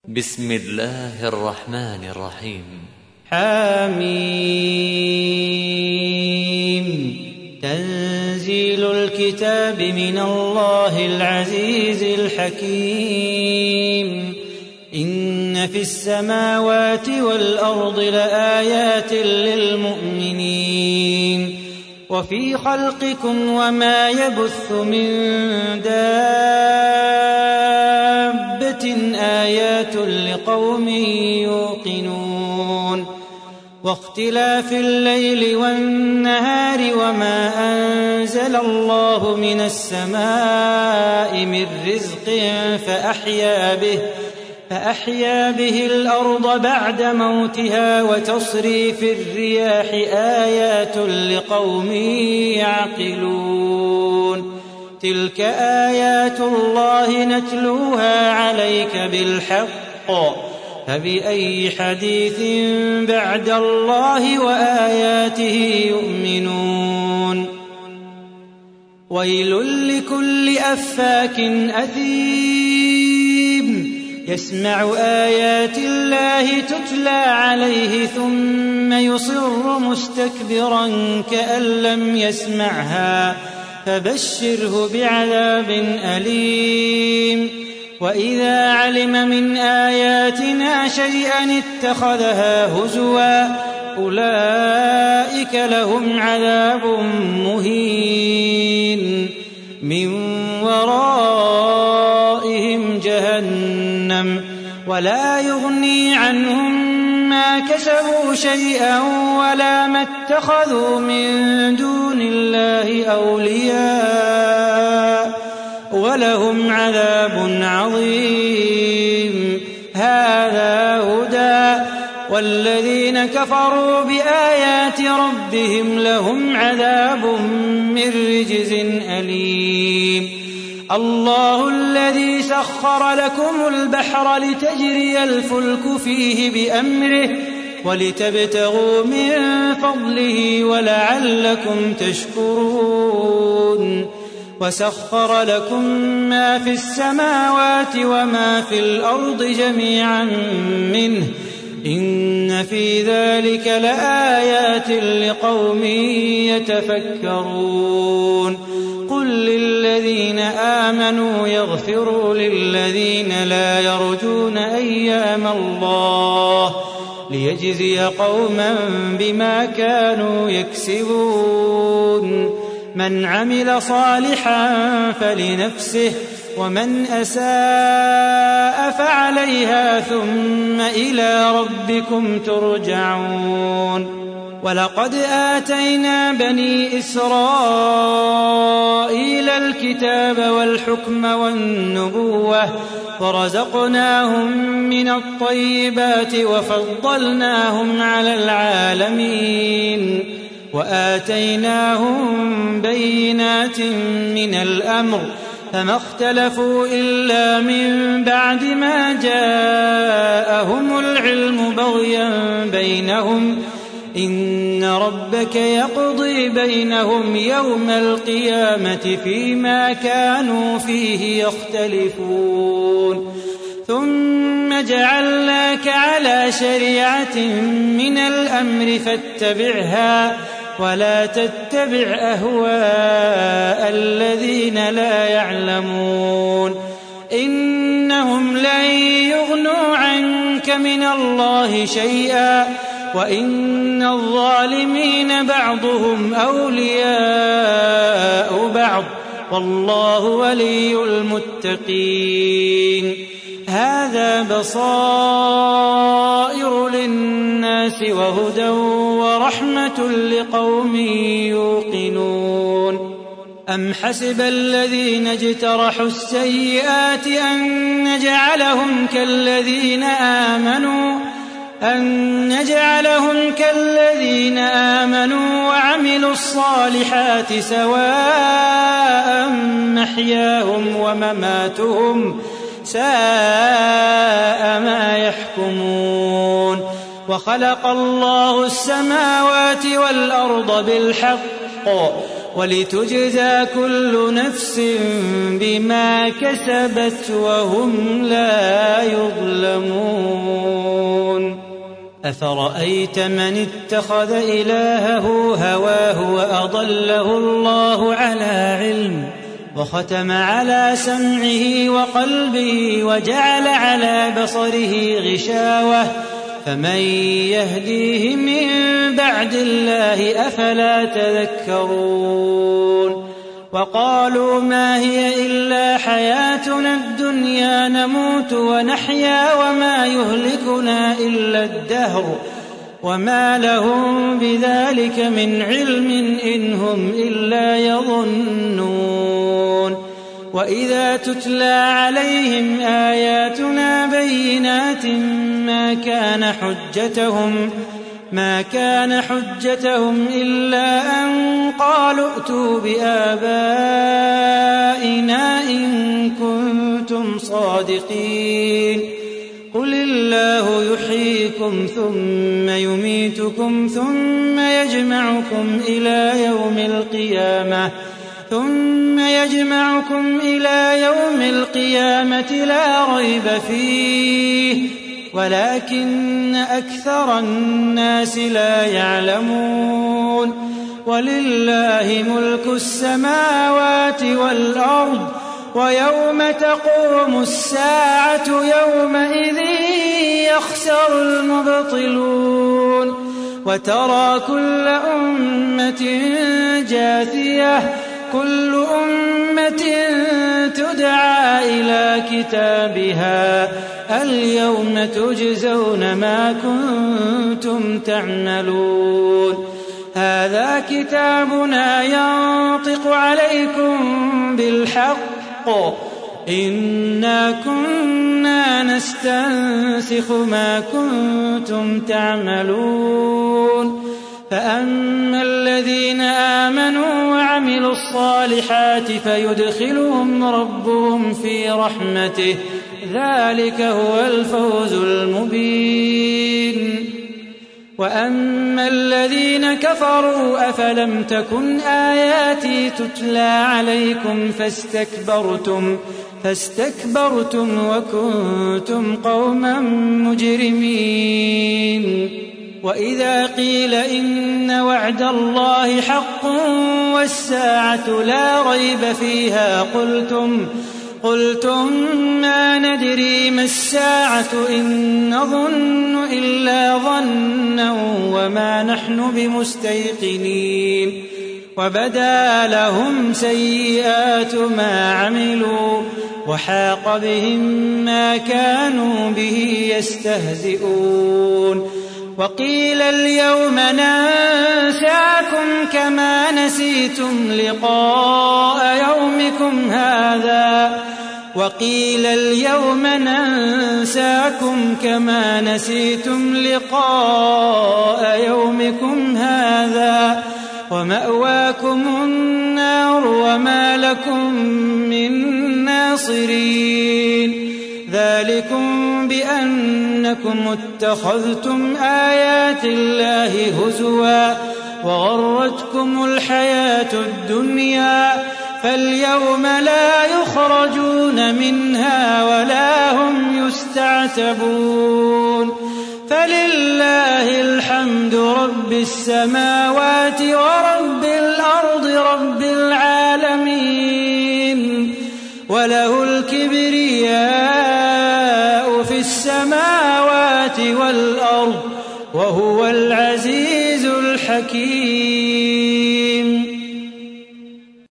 بسم الله الرحمن الرحيم. حميم. تنزيل الكتاب من الله العزيز الحكيم. إن في السماوات والأرض لآيات للمؤمنين وفي خلقكم وما يبث من دابة آيات لقوم يوقنون واختلاف الليل والنهار وما أنزل الله من السماء من رزق فأحيا به الأرض بعد موتها وتصريف الرياح آيات لقوم يعقلون. تلك آيات الله نتلوها عليك بالحق فبأي حديث بعد الله وآياته يؤمنون. ويل لكل أفاك أثيم يسمع آيات الله تتلى عليه ثم يصر مستكبرا كأن لم يسمعها فبشره بعذاب أليم. وإذا علم من آياتنا شيئا اتخذها هزوا أولئك لهم عذاب مهين من ورائهم جهنم ولا يغني عنهم ما كسبوا شيئا ولا ما اتخذوا من دون الله أولياء ولهم عذاب عظيم. هذا هدى والذين كفروا بآيات ربهم لهم عذاب من رجز أليم. الله الذي سخر لكم البحر لتجري الفلك فيه بأمره ولتبتغوا من فضله ولعلكم تشكرون. وسخر لكم ما في السماوات وما في الأرض جميعا منه إن في ذلك لآيات لقوم يتفكرون. قل للذين آمنوا يغفروا للذين لا يرجون أيام الله ليجزي قوما بما كانوا يكسبون. من عمل صالحا فلنفسه ومن أساء فعليها ثم إلى ربكم ترجعون. ولقد آتينا بني إسرائيل الكتاب والحكم والنبوة ورزقناهم من الطيبات وفضلناهم على العالمين وآتيناهم بينات من الأمر فما اختلفوا إلا من بعد ما جاءهم العلم بغيا بينهم إن ربك يقضي بينهم يوم القيامة فيما كانوا فيه يختلفون. ثم جعلناك على شريعة من الأمر فاتبعها ولا تتبع أهواء الذين لا يعلمون إنهم لن يغنوا عنك من الله شيئا وإن الظالمين بعضهم أولياء بعض والله ولي المتقين. هذا بصائر للناس وهدى ورحمة لقوم يوقنون. أم حسب الذين اجترحوا السيئات أن نجعلهم كالذين آمنوا وعملوا الصالحات سواء محياهم ومماتهم ساء ما يحكمون. وخلق الله السماوات والأرض بالحق ولتجزى كل نفس بما كسبت وهم لا يظلمون. أفرأيت من اتخذ إلهه هواه وأضله الله على علم وختم على سمعه وقلبه وجعل على بصره غشاوة فمن يهديه من بعد الله أفلا تذكرون وقالوا ما هي إلا حياتنا الدنيا نموت ونحيا وما يهلكنا إلا الدهر وما لهم بذلك من علم إن هم إلا يظنون وإذا تتلى عليهم آياتنا بينات ما كان حجتهم إلا أن قالوا ائتوا بآبائنا إن كنتم صادقين قل الله يحييكم ثم يميتكم ثم يجمعكم إلى يوم القيامة لا ريب فيه ولكن أكثر الناس لا يعلمون ولله ملك السماوات والأرض ويوم تقوم الساعة يومئذ يخسر المبطلون وترى كل أمة جاثية كل أمة تدعى إلى كتابها اليوم تجزون ما كنتم تعملون هذا كتابنا ينطق عليكم بالحق إنا كنا نستنسخ ما كنتم تعملون فأما الذين آمنوا وعملوا الصالحات فيدخلهم ربهم في رحمته ذلك هو الفوز المبين وأما الذين كفروا أفلم تكن آياتي تتلى عليكم فاستكبرتم وكنتم قوما مجرمين وإذا قيل إن وعد الله حق والساعة لا ريب فيها قلتم ما ندري ما الساعة إن نظن إلا ظنا وما نحن بمستيقنين وبدا لهم سيئات ما عملوا وحاق بهم ما كانوا به يستهزئون وقيل اليوم ننساكم كما نسيتم لقاء يومكم هذا ومأواكم النار وما لكم من ناصرين ذلكم بأنكم اتخذتم آيات الله هزوا وغرتكم الحياة الدنيا فاليوم لا يخرجون منها ولا هم يستعتبون فلله الحمد رب السماوات ورب الأرض رب العالمين وله الكبرياء في السماوات والأرض وهو العزيز الحكيم.